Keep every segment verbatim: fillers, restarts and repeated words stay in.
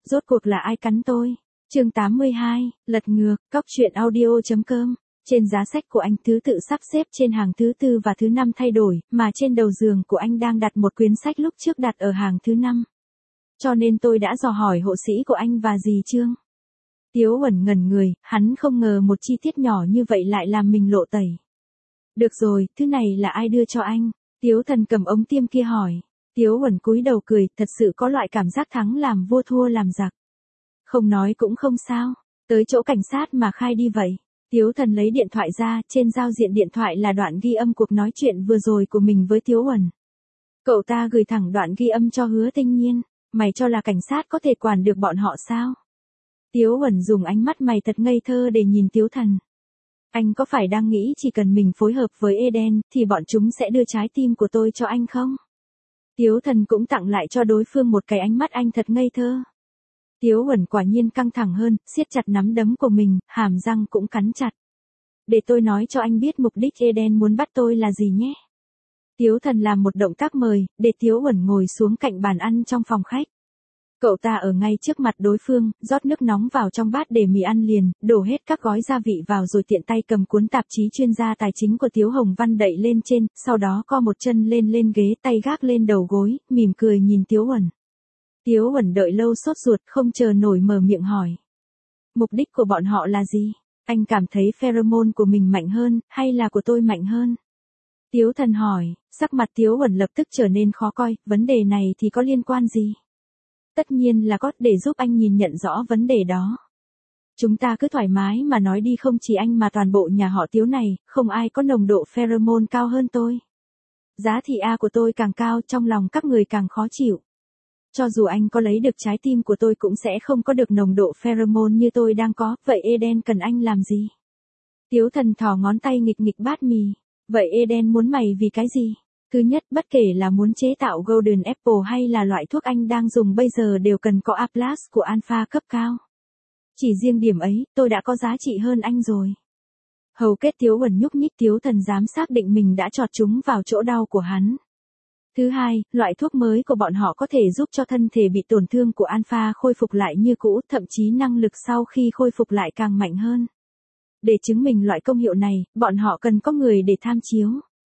Rốt cuộc là ai cắn tôi? Chương tám mươi hai, lật ngược, cóc truyện audio.com. Trên giá sách của anh thứ tự sắp xếp trên hàng thứ tư và thứ năm thay đổi, mà trên đầu giường của anh đang đặt một quyển sách lúc trước đặt ở hàng thứ năm. Cho nên tôi đã dò hỏi hộ sĩ của anh và dì Trương. Tiếu Uẩn ngẩn người, hắn không ngờ một chi tiết nhỏ như vậy lại làm mình lộ tẩy. Được rồi, thứ này là ai đưa cho anh? Tiếu Thần cầm ống tiêm kia hỏi. Tiếu Uẩn cúi đầu cười, thật sự có loại cảm giác thắng làm vua thua làm giặc. Không nói cũng không sao, tới chỗ cảnh sát mà khai đi vậy. Tiếu Thần lấy điện thoại ra, trên giao diện điện thoại là đoạn ghi âm cuộc nói chuyện vừa rồi của mình với Tiếu Uẩn. Cậu ta gửi thẳng đoạn ghi âm cho Hứa Tinh Nhiên, mày cho là cảnh sát có thể quản được bọn họ sao? Tiếu Uẩn dùng ánh mắt mày thật ngây thơ để nhìn Tiếu Thần. Anh có phải đang nghĩ chỉ cần mình phối hợp với Eden thì bọn chúng sẽ đưa trái tim của tôi cho anh không? Tiếu Thần cũng tặng lại cho đối phương một cái ánh mắt anh thật ngây thơ. Tiếu Uẩn quả nhiên căng thẳng hơn, siết chặt nắm đấm của mình, hàm răng cũng cắn chặt. Để tôi nói cho anh biết mục đích Eden muốn bắt tôi là gì nhé. Tiếu Thần làm một động tác mời, để Tiếu Uẩn ngồi xuống cạnh bàn ăn trong phòng khách. Cậu ta ở ngay trước mặt đối phương, rót nước nóng vào trong bát để mì ăn liền, đổ hết các gói gia vị vào rồi tiện tay cầm cuốn tạp chí chuyên gia tài chính của Tiếu Hồng Văn đậy lên trên, sau đó co một chân lên lên ghế, tay gác lên đầu gối, mỉm cười nhìn Tiếu Uẩn. Tiếu Uẩn đợi lâu sốt ruột không chờ nổi mở miệng hỏi. Mục đích của bọn họ là gì? Anh cảm thấy pheromone của mình mạnh hơn, hay là của tôi mạnh hơn? Tiếu Thần hỏi, sắc mặt Tiếu Uẩn lập tức trở nên khó coi, vấn đề này thì có liên quan gì? Tất nhiên là có, để giúp anh nhìn nhận rõ vấn đề đó. Chúng ta cứ thoải mái mà nói đi, không chỉ anh mà toàn bộ nhà họ Tiếu này, không ai có nồng độ pheromone cao hơn tôi. Giá thị A của tôi càng cao, trong lòng các người càng khó chịu. Cho dù anh có lấy được trái tim của tôi cũng sẽ không có được nồng độ pheromone như tôi đang có, vậy Eden cần anh làm gì? Tiếu Thần thò ngón tay nghịch nghịch bát mì. Vậy Eden muốn mày vì cái gì? Thứ nhất, bất kể là muốn chế tạo Golden Apple hay là loại thuốc anh đang dùng bây giờ đều cần có A plus của alpha cấp cao. Chỉ riêng điểm ấy, tôi đã có giá trị hơn anh rồi. Hầu kết Tiếu Uẩn nhúc nhích, Tiếu Thần dám xác định mình đã chọt chúng vào chỗ đau của hắn. Thứ hai, loại thuốc mới của bọn họ có thể giúp cho thân thể bị tổn thương của alpha khôi phục lại như cũ, thậm chí năng lực sau khi khôi phục lại càng mạnh hơn. Để chứng minh loại công hiệu này, bọn họ cần có người để tham chiếu.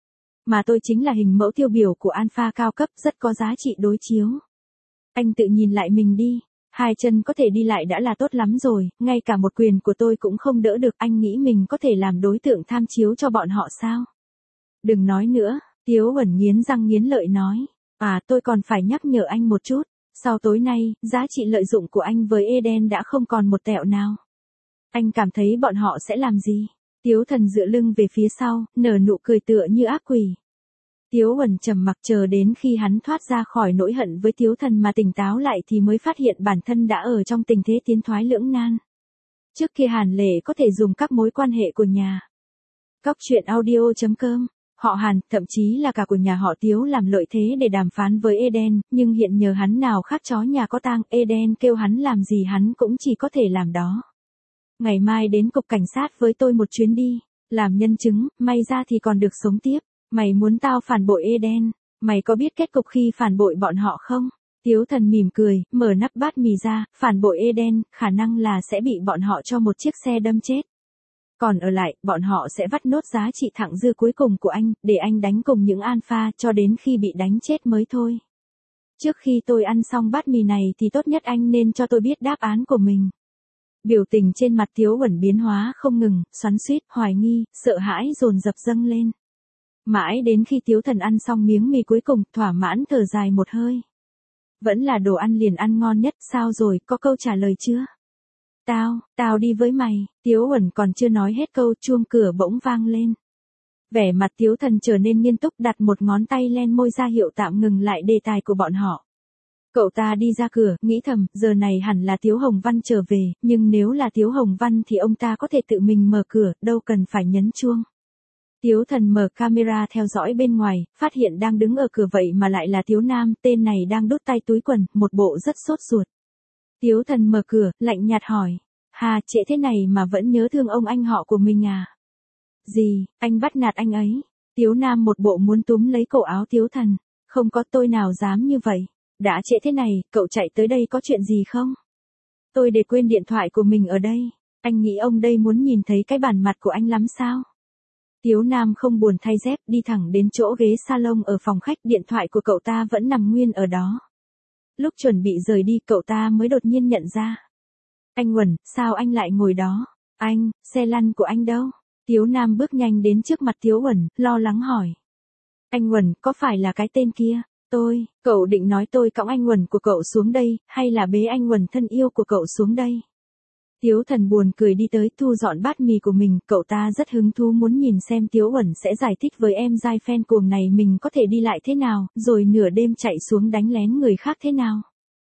Mà tôi chính là hình mẫu tiêu biểu của alpha cao cấp, rất có giá trị đối chiếu. Anh tự nhìn lại mình đi, hai chân có thể đi lại đã là tốt lắm rồi, ngay cả một quyền của tôi cũng không đỡ được, anh nghĩ mình có thể làm đối tượng tham chiếu cho bọn họ sao? Đừng nói nữa, Tiếu Uẩn nghiến răng nghiến lợi nói, à tôi còn phải nhắc nhở anh một chút, sau tối nay, giá trị lợi dụng của anh với Eden đã không còn một tẹo nào. Anh cảm thấy bọn họ sẽ làm gì? Tiếu Thần dựa lưng về phía sau, nở nụ cười tựa như ác quỷ. Tiếu Uẩn trầm mặc chờ đến khi hắn thoát ra khỏi nỗi hận với Tiếu Thần mà tỉnh táo lại thì mới phát hiện bản thân đã ở trong tình thế tiến thoái lưỡng nan. Trước kia Hàn Lệ có thể dùng các mối quan hệ của nhà cóc truyện audio.com, họ Hàn, thậm chí là cả của nhà họ Tiếu làm lợi thế để đàm phán với Eden, nhưng hiện nhờ hắn nào khác chó nhà có tang, Eden kêu hắn làm gì hắn cũng chỉ có thể làm đó. Ngày mai đến cục cảnh sát với tôi một chuyến đi, làm nhân chứng, may ra thì còn được sống tiếp. Mày muốn tao phản bội Eden, mày có biết kết cục khi phản bội bọn họ không? Tiếu Thần mỉm cười, mở nắp bát mì ra, phản bội Eden, khả năng là sẽ bị bọn họ cho một chiếc xe đâm chết. Còn ở lại, bọn họ sẽ vắt nốt giá trị thặng dư cuối cùng của anh, để anh đánh cùng những alpha cho đến khi bị đánh chết mới thôi. Trước khi tôi ăn xong bát mì này thì tốt nhất anh nên cho tôi biết đáp án của mình. Biểu tình trên mặt Tiếu Uẩn biến hóa không ngừng, xoắn xuýt, hoài nghi, sợ hãi dồn dập dâng lên. Mãi đến khi Tiếu Thần ăn xong miếng mì cuối cùng, thỏa mãn thở dài một hơi. Vẫn là đồ ăn liền ăn ngon nhất, sao rồi, có câu trả lời chưa? Tao, tao đi với mày, Tiếu Uẩn còn chưa nói hết câu, chuông cửa bỗng vang lên. Vẻ mặt Tiếu Thần trở nên nghiêm túc, đặt một ngón tay lên môi ra hiệu tạm ngừng lại đề tài của bọn họ. Cậu ta đi ra cửa, nghĩ thầm, giờ này hẳn là Tiếu Hồng Văn trở về, nhưng nếu là Tiếu Hồng Văn thì ông ta có thể tự mình mở cửa, đâu cần phải nhấn chuông. Tiếu Thần mở camera theo dõi bên ngoài, phát hiện đang đứng ở cửa vậy mà lại là Tiếu Nam, tên này đang đút tay túi quần, một bộ rất sốt ruột. Tiếu Thần mở cửa, lạnh nhạt hỏi, hà trễ thế này mà vẫn nhớ thương ông anh họ của mình à? Gì, anh bắt nạt anh ấy? Tiếu Nam một bộ muốn túm lấy cổ áo Tiếu Thần, không có, tôi nào dám như vậy. Đã trễ thế này, cậu chạy tới đây có chuyện gì không? Tôi để quên điện thoại của mình ở đây. Anh nghĩ ông đây muốn nhìn thấy cái bản mặt của anh lắm sao? Tiếu Nam không buồn thay dép, đi thẳng đến chỗ ghế salon ở phòng khách, điện thoại của cậu ta vẫn nằm nguyên ở đó. Lúc chuẩn bị rời đi, cậu ta mới đột nhiên nhận ra. Anh Uẩn, sao anh lại ngồi đó? Anh, xe lăn của anh đâu? Tiếu Nam bước nhanh đến trước mặt Tiếu Uẩn, lo lắng hỏi. Anh Uẩn, có phải là cái tên kia? Tôi, cậu định nói tôi cõng anh Uẩn của cậu xuống đây, hay là bế anh Uẩn thân yêu của cậu xuống đây? Tiếu Thần buồn cười đi tới thu dọn bát mì của mình, cậu ta rất hứng thú muốn nhìn xem Tiếu Uẩn sẽ giải thích với em giai fan cuồng này mình có thể đi lại thế nào, rồi nửa đêm chạy xuống đánh lén người khác thế nào.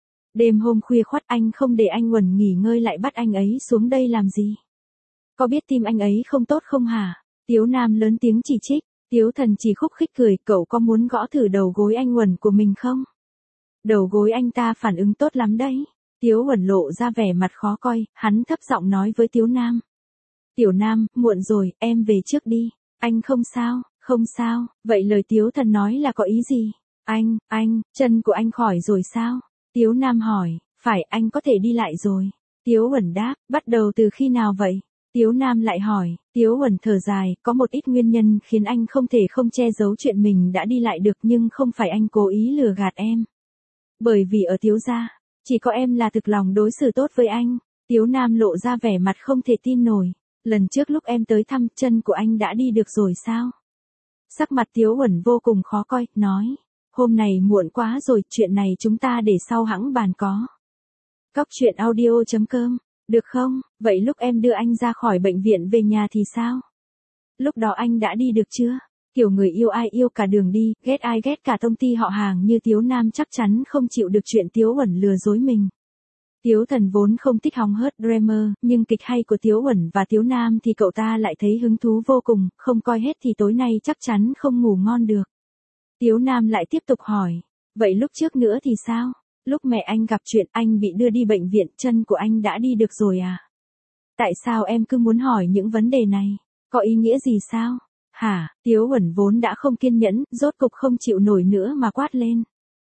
Đêm hôm khuya khoắt anh không để anh Uẩn nghỉ ngơi lại bắt anh ấy xuống đây làm gì? Có biết tim anh ấy không tốt không hả? Tiếu Nam lớn tiếng chỉ trích, Tiếu Thần chỉ khúc khích cười, cậu có muốn gõ thử đầu gối anh Uẩn của mình không? Đầu gối anh ta phản ứng tốt lắm đấy. Tiếu Uẩn lộ ra vẻ mặt khó coi, hắn thấp giọng nói với Tiếu Nam. Tiểu Nam, muộn rồi, em về trước đi. Anh không sao, không sao, vậy lời Tiếu Thần nói là có ý gì? Anh, anh, chân của anh khỏi rồi sao? Tiếu Nam hỏi, phải, anh có thể đi lại rồi. Tiếu Uẩn đáp, bắt đầu từ khi nào vậy? Tiếu Nam lại hỏi, Tiếu Uẩn thở dài, có một ít nguyên nhân khiến anh không thể không che giấu chuyện mình đã đi lại được, nhưng không phải anh cố ý lừa gạt em. Bởi vì ở Tiếu gia, chỉ có em là thực lòng đối xử tốt với anh. Tiếu Nam lộ ra vẻ mặt không thể tin nổi. Lần trước lúc em tới thăm, chân của anh đã đi được rồi sao? Sắc mặt Tiếu Uẩn vô cùng khó coi, nói. Hôm này muộn quá rồi, chuyện này chúng ta để sau hẵng bàn có. Cóc truyện audio chấm com, được không? Vậy lúc em đưa anh ra khỏi bệnh viện về nhà thì sao? Lúc đó anh đã đi được chưa? Kiểu người yêu ai yêu cả đường đi, ghét ai ghét cả tông ty họ hàng như Tiếu Nam chắc chắn không chịu được chuyện Tiếu Uẩn lừa dối mình. Tiếu Thần vốn không thích hóng hớt drama, nhưng kịch hay của Tiếu Uẩn và Tiếu Nam thì cậu ta lại thấy hứng thú vô cùng, không coi hết thì tối nay chắc chắn không ngủ ngon được. Tiếu Nam lại tiếp tục hỏi, vậy lúc trước nữa thì sao? Lúc mẹ anh gặp chuyện, anh bị đưa đi bệnh viện, chân của anh đã đi được rồi à? Tại sao em cứ muốn hỏi những vấn đề này? Có ý nghĩa gì sao? Hả? Tiếu Uẩn vốn đã không kiên nhẫn, rốt cục không chịu nổi nữa mà quát lên.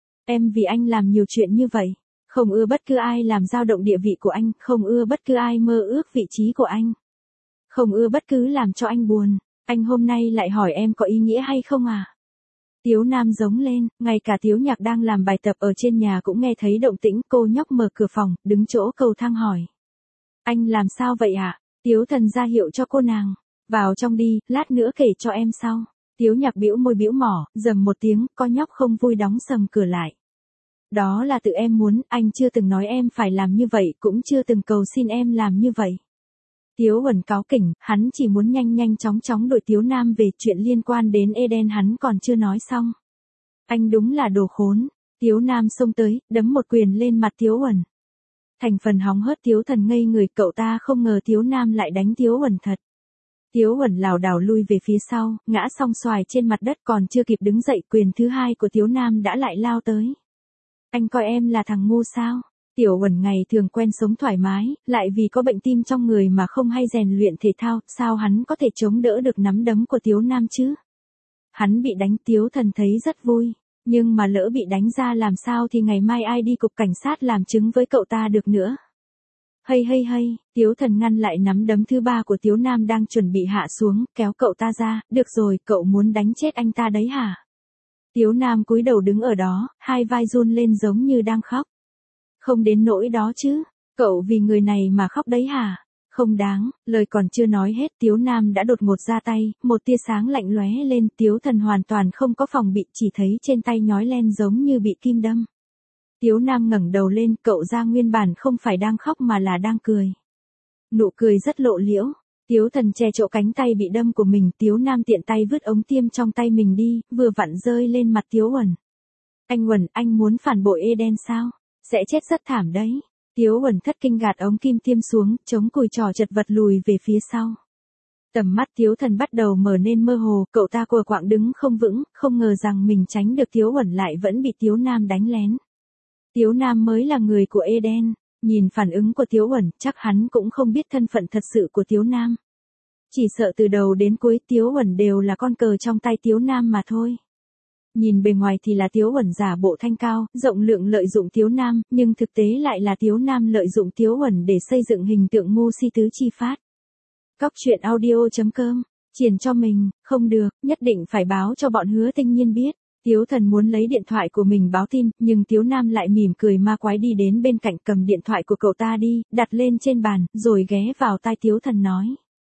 Em vì anh làm nhiều chuyện như vậy, không ưa bất cứ ai làm dao động địa vị của anh, không ưa bất cứ ai mơ ước vị trí của anh, không ưa bất cứ làm cho anh buồn. Anh hôm nay lại hỏi em có ý nghĩa hay không à? Tiếu Nam giống lên, ngay cả Tiếu Nhạc đang làm bài tập ở trên nhà cũng nghe thấy động tĩnh, cô nhóc mở cửa phòng, đứng chỗ cầu thang hỏi. Anh làm sao vậy ạ? À? Tiếu Thần ra hiệu cho cô nàng. Vào trong đi, lát nữa kể cho em sau. Tiếu Nhạc bĩu môi bĩu mỏ, rầm một tiếng, con nhóc không vui đóng sầm cửa lại. Đó là tự em muốn, anh chưa từng nói em phải làm như vậy, cũng chưa từng cầu xin em làm như vậy. Tiếu Uẩn cáu kỉnh, hắn chỉ muốn nhanh nhanh chóng chóng đuổi Tiếu Nam về, chuyện liên quan đến Eden hắn còn chưa nói xong. Anh đúng là đồ khốn. Tiếu Nam xông tới, đấm một quyền lên mặt Tiếu Uẩn. Thành phần hóng hớt Tiếu Thần ngây người, cậu ta không ngờ Tiếu Nam lại đánh Tiếu Uẩn thật. Tiếu Uẩn lảo đảo lui về phía sau, ngã song xoài trên mặt đất, còn chưa kịp đứng dậy, quyền thứ hai của Tiếu Nam đã lại lao tới. Anh coi em là thằng ngu sao? Tiểu Uẩn ngày thường quen sống thoải mái, lại vì có bệnh tim trong người mà không hay rèn luyện thể thao, sao hắn có thể chống đỡ được nắm đấm của Tiếu Nam chứ? Hắn bị đánh, Tiếu Thần thấy rất vui, nhưng mà lỡ bị đánh ra làm sao thì ngày mai ai đi cục cảnh sát làm chứng với cậu ta được nữa? Hay hay hay, Tiếu Thần ngăn lại nắm đấm thứ ba của Tiếu Nam đang chuẩn bị hạ xuống, kéo cậu ta ra, được rồi, cậu muốn đánh chết anh ta đấy hả? Tiếu Nam cúi đầu đứng ở đó, hai vai run lên giống như đang khóc. Không đến nỗi đó chứ, cậu vì người này mà khóc đấy hả? Không đáng, lời còn chưa nói hết, Tiếu Nam đã đột ngột ra tay, một tia sáng lạnh lóe lên, Tiếu Thần hoàn toàn không có phòng bị, chỉ thấy trên tay nhói len giống như bị kim đâm. Tiếu Nam ngẩng đầu lên, cậu ra nguyên bản không phải đang khóc mà là đang cười. Nụ cười rất lộ liễu. Tiếu Thần che chỗ cánh tay bị đâm của mình, Tiếu Nam tiện tay vứt ống tiêm trong tay mình đi, vừa vặn rơi lên mặt Tiếu Uẩn. Anh Uẩn, anh muốn phản bội Eden sao? Sẽ chết rất thảm đấy. Tiếu Uẩn thất kinh gạt ống kim tiêm xuống, chống cùi trò chật vật lùi về phía sau. Tầm mắt Tiếu Thần bắt đầu mở nên mơ hồ, cậu ta cùa quạng đứng không vững, không ngờ rằng mình tránh được Tiếu Uẩn lại vẫn bị Tiếu Nam đánh lén. Tiếu Nam mới là người của Eden, nhìn phản ứng của Tiếu Uẩn, chắc hắn cũng không biết thân phận thật sự của Tiếu Nam. Chỉ sợ từ đầu đến cuối Tiếu Uẩn đều là con cờ trong tay Tiếu Nam mà thôi. Nhìn bề ngoài thì là Tiếu Uẩn giả bộ thanh cao, rộng lượng lợi dụng Tiếu Nam, nhưng thực tế lại là Tiếu Nam lợi dụng Tiếu Uẩn để xây dựng hình tượng ngu si tứ chi phát. Cóc truyện audio chấm com, triển cho mình, không được, nhất định phải báo cho bọn Hứa Tinh Nhiên biết. Tiếu Thần muốn lấy điện thoại của mình báo tin, nhưng Tiếu Nam lại mỉm cười ma quái đi đến bên cạnh cầm điện thoại của cậu ta đi, đặt lên trên bàn, rồi ghé vào tai Tiếu Thần nói.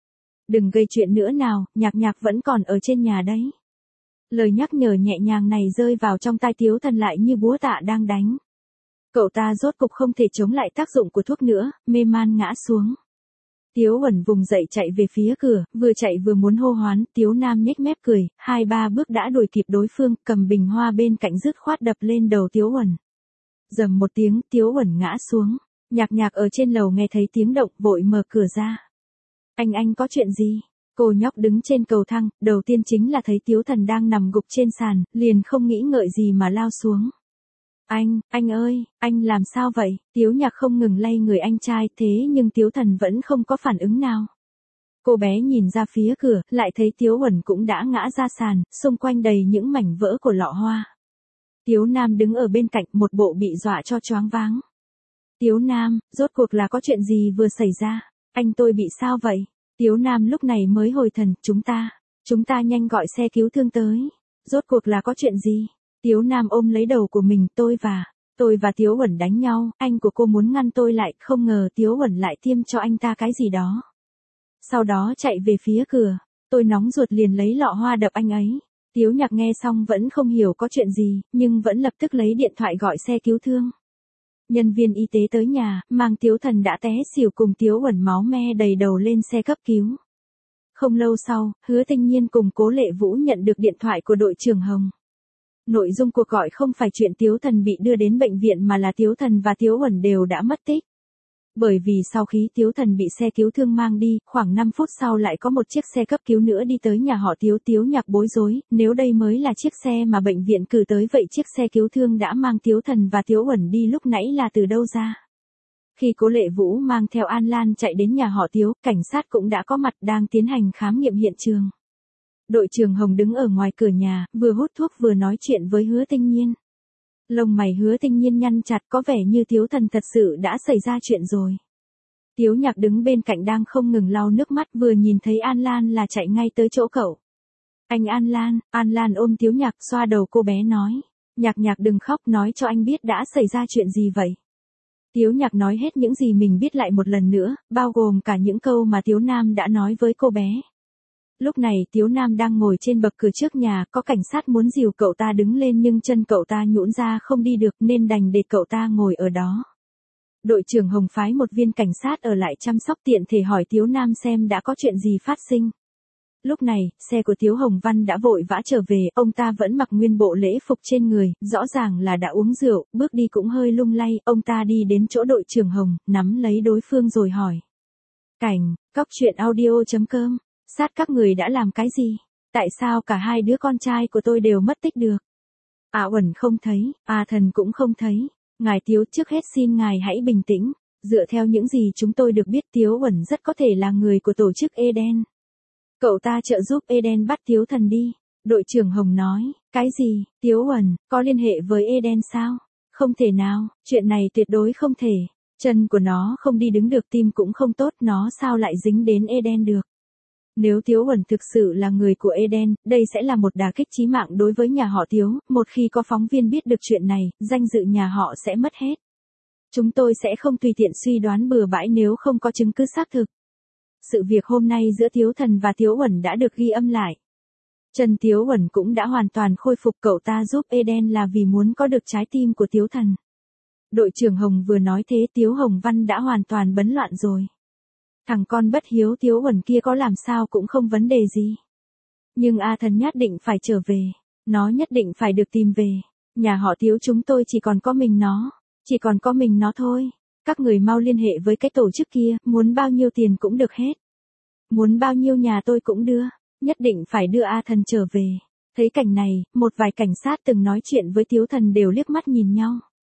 Đừng gây chuyện nữa nào, Nhạc Nhạc vẫn còn ở trên nhà đấy. Lời nhắc nhở nhẹ nhàng này rơi vào trong tai Tiếu Thần lại như búa tạ đang đánh. Cậu ta rốt cục không thể chống lại tác dụng của thuốc nữa, mê man ngã xuống. Tiếu Uẩn vùng dậy chạy về phía cửa, vừa chạy vừa muốn hô hoán, Tiếu Nam nhếch mép cười, hai ba bước đã đuổi kịp đối phương, cầm bình hoa bên cạnh dứt khoát đập lên đầu Tiếu Uẩn. Rầm một tiếng, Tiếu Uẩn ngã xuống. Nhạc Nhạc ở trên lầu nghe thấy tiếng động, vội mở cửa ra. Anh anh có chuyện gì? Cô nhóc đứng trên cầu thang, đầu tiên chính là thấy Tiếu Thần đang nằm gục trên sàn, liền không nghĩ ngợi gì mà lao xuống. Anh, anh ơi, anh làm sao vậy? Tiếu Nhạc không ngừng lay người anh trai, thế nhưng Tiếu Thần vẫn không có phản ứng nào. Cô bé nhìn ra phía cửa, lại thấy Tiếu Uẩn cũng đã ngã ra sàn, xung quanh đầy những mảnh vỡ của lọ hoa. Tiếu Nam đứng ở bên cạnh, một bộ bị dọa cho choáng váng. Tiếu Nam, rốt cuộc là có chuyện gì vừa xảy ra? Anh tôi bị sao vậy? Tiếu Nam lúc này mới hồi thần, chúng ta, chúng ta nhanh gọi xe cứu thương tới. Rốt cuộc là có chuyện gì? Tiếu Nam ôm lấy đầu của mình, tôi và, tôi và Tiếu Uẩn đánh nhau, anh của cô muốn ngăn tôi lại, không ngờ Tiếu Uẩn lại tiêm cho anh ta cái gì đó. Sau đó chạy về phía cửa, tôi nóng ruột liền lấy lọ hoa đập anh ấy. Tiếu Nhạc nghe xong vẫn không hiểu có chuyện gì, nhưng vẫn lập tức lấy điện thoại gọi xe cứu thương. Nhân viên y tế tới nhà, mang Tiếu Thần đã té xỉu cùng Tiếu Uẩn máu me đầy đầu lên xe cấp cứu. Không lâu sau, Hứa Tinh Nhiên cùng Cố Lệ Vũ nhận được điện thoại của đội trưởng Hồng. Nội dung cuộc gọi không phải chuyện Tiếu Thần bị đưa đến bệnh viện mà là Tiếu Thần và Tiếu Uẩn đều đã mất tích. Bởi vì sau khi Tiếu Thần bị xe cứu thương mang đi, khoảng năm phút sau lại có một chiếc xe cấp cứu nữa đi tới nhà họ Tiếu. Tiếu Nhạc bối rối, nếu đây mới là chiếc xe mà bệnh viện cử tới vậy chiếc xe cứu thương đã mang Tiếu Thần và Tiếu Uẩn đi lúc nãy là từ đâu ra? Khi Cố Lệ Vũ mang theo An Lan chạy đến nhà họ Tiếu, cảnh sát cũng đã có mặt đang tiến hành khám nghiệm hiện trường. Đội trưởng Hồng đứng ở ngoài cửa nhà, vừa hút thuốc vừa nói chuyện với Hứa Tinh Nhiên. Lông mày Hứa Tinh Nhiên nhăn chặt, có vẻ như Tiếu Thần thật sự đã xảy ra chuyện rồi. Tiếu Nhạc đứng bên cạnh đang không ngừng lau nước mắt, vừa nhìn thấy An Lan là chạy ngay tới chỗ cậu. Anh An Lan, An Lan ôm Tiếu Nhạc xoa đầu cô bé nói. Nhạc Nhạc đừng khóc, nói cho anh biết đã xảy ra chuyện gì vậy. Tiếu Nhạc nói hết những gì mình biết lại một lần nữa, bao gồm cả những câu mà Tiếu Nam đã nói với cô bé. Lúc này Tiếu Nam đang ngồi trên bậc cửa trước nhà, có cảnh sát muốn dìu cậu ta đứng lên nhưng chân cậu ta nhũn ra không đi được nên đành để cậu ta ngồi ở đó. Đội trưởng Hồng phái một viên cảnh sát ở lại chăm sóc tiện thể hỏi Tiếu Nam xem đã có chuyện gì phát sinh. Lúc này, xe của Tiếu Hồng Văn đã vội vã trở về, ông ta vẫn mặc nguyên bộ lễ phục trên người, rõ ràng là đã uống rượu, bước đi cũng hơi lung lay, ông ta đi đến chỗ đội trưởng Hồng, nắm lấy đối phương rồi hỏi. Cảnh, cóc truyện audio chấm com. Sát các người đã làm cái gì? Tại sao cả hai đứa con trai của tôi đều mất tích được? A Uẩn không thấy, A Thần cũng không thấy. Ngài Tiếu, trước hết xin ngài hãy bình tĩnh. Dựa theo những gì chúng tôi được biết, Tiếu Uẩn rất có thể là người của tổ chức Eden. Cậu ta trợ giúp Eden bắt Tiếu Thần đi. Đội trưởng Hồng nói, cái gì? Tiếu Uẩn, có liên hệ với Eden sao? Không thể nào, chuyện này tuyệt đối không thể. Chân của nó không đi đứng được, tim cũng không tốt, nó sao lại dính đến Eden được? Nếu Tiếu Uẩn thực sự là người của Eden, đây sẽ là một đả kích chí mạng đối với nhà họ Tiếu, một khi có phóng viên biết được chuyện này, danh dự nhà họ sẽ mất hết. Chúng tôi sẽ không tùy tiện suy đoán bừa bãi nếu không có chứng cứ xác thực. Sự việc hôm nay giữa Tiếu Thần và Tiếu Uẩn đã được ghi âm lại. Trần Tiếu Uẩn cũng đã hoàn toàn khôi phục, cậu ta giúp Eden là vì muốn có được trái tim của Tiếu Thần. Đội trưởng Hồng vừa nói thế, Tiếu Hồng Văn đã hoàn toàn bấn loạn rồi. Thằng con bất hiếu Tiếu Uẩn kia có làm sao cũng không vấn đề gì. Nhưng A Thần nhất định phải trở về. Nó nhất định phải được tìm về. Nhà họ Tiếu chúng tôi chỉ còn có mình nó. Chỉ còn có mình nó thôi. Các người mau liên hệ với cái tổ chức kia, muốn bao nhiêu tiền cũng được hết. Muốn bao nhiêu nhà tôi cũng đưa. Nhất định phải đưa A Thần trở về. Thấy cảnh này, một vài cảnh sát từng nói chuyện với Tiếu Thần đều liếc mắt nhìn nhau.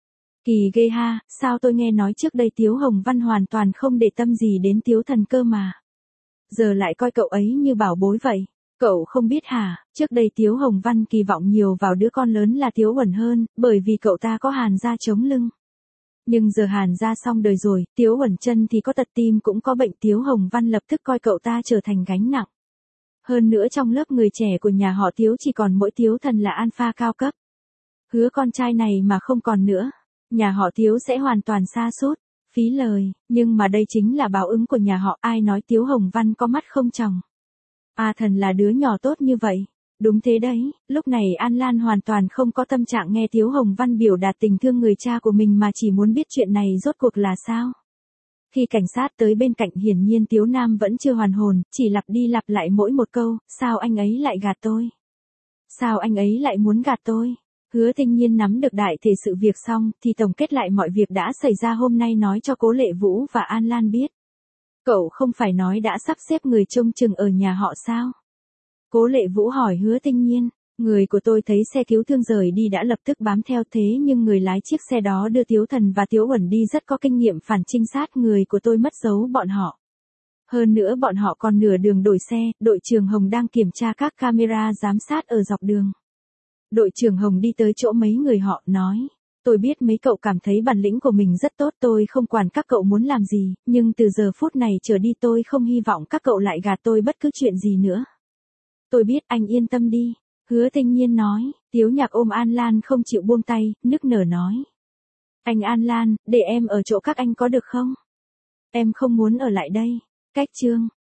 Kỳ ghê ha, sao tôi nghe nói trước đây Tiếu Hồng Văn hoàn toàn không để tâm gì đến Tiếu Thần cơ mà. Giờ lại coi cậu ấy như bảo bối vậy. Cậu không biết hả, trước đây Tiếu Hồng Văn kỳ vọng nhiều vào đứa con lớn là Tiếu Uẩn hơn, bởi vì cậu ta có Hàn gia chống lưng. Nhưng giờ Hàn gia xong đời rồi, Tiếu Uẩn chân thì có tật tim cũng có bệnh, Tiếu Hồng Văn lập tức coi cậu ta trở thành gánh nặng. Hơn nữa trong lớp người trẻ của nhà họ Tiếu chỉ còn mỗi Tiếu Thần là alpha cao cấp. Hứa con trai này mà không còn nữa, nhà họ Tiếu sẽ hoàn toàn sa sút, phí lời, nhưng mà đây chính là báo ứng của nhà họ, ai nói Tiếu Hồng Văn có mắt không tròng. A Thần là đứa nhỏ tốt như vậy. Đúng thế đấy, lúc này An Lan hoàn toàn không có tâm trạng nghe Tiếu Hồng Văn biểu đạt tình thương người cha của mình mà chỉ muốn biết chuyện này rốt cuộc là sao. Khi cảnh sát tới bên cạnh hiển nhiên Tiếu Nam vẫn chưa hoàn hồn, chỉ lặp đi lặp lại mỗi một câu, sao anh ấy lại gạt tôi? Sao anh ấy lại muốn gạt tôi? Hứa Tinh Nhiên nắm được đại thể sự việc xong thì tổng kết lại mọi việc đã xảy ra hôm nay nói cho Cố Lệ Vũ và An Lan biết. Cậu không phải nói đã sắp xếp người trông chừng ở nhà họ sao? Cố Lệ Vũ hỏi Hứa Tinh Nhiên, người của tôi thấy xe cứu thương rời đi đã lập tức bám theo, thế nhưng người lái chiếc xe đó đưa Tiếu Thần và Tiếu Uẩn đi rất có kinh nghiệm phản trinh sát, người của tôi mất dấu bọn họ. Hơn nữa bọn họ còn nửa đường đổi xe, đội trưởng Hồng đang kiểm tra các camera giám sát ở dọc đường. Đội trưởng Hồng đi tới chỗ mấy người họ, nói, tôi biết mấy cậu cảm thấy bản lĩnh của mình rất tốt, tôi không quản các cậu muốn làm gì, nhưng từ giờ phút này trở đi tôi không hy vọng các cậu lại gạt tôi bất cứ chuyện gì nữa. Tôi biết, anh yên tâm đi. Hứa Tinh Nhiên nói, Tiếu Nhạc ôm An Lan không chịu buông tay, nức nở nói. Anh An Lan, để em ở chỗ các anh có được không? Em không muốn ở lại đây. Cách chương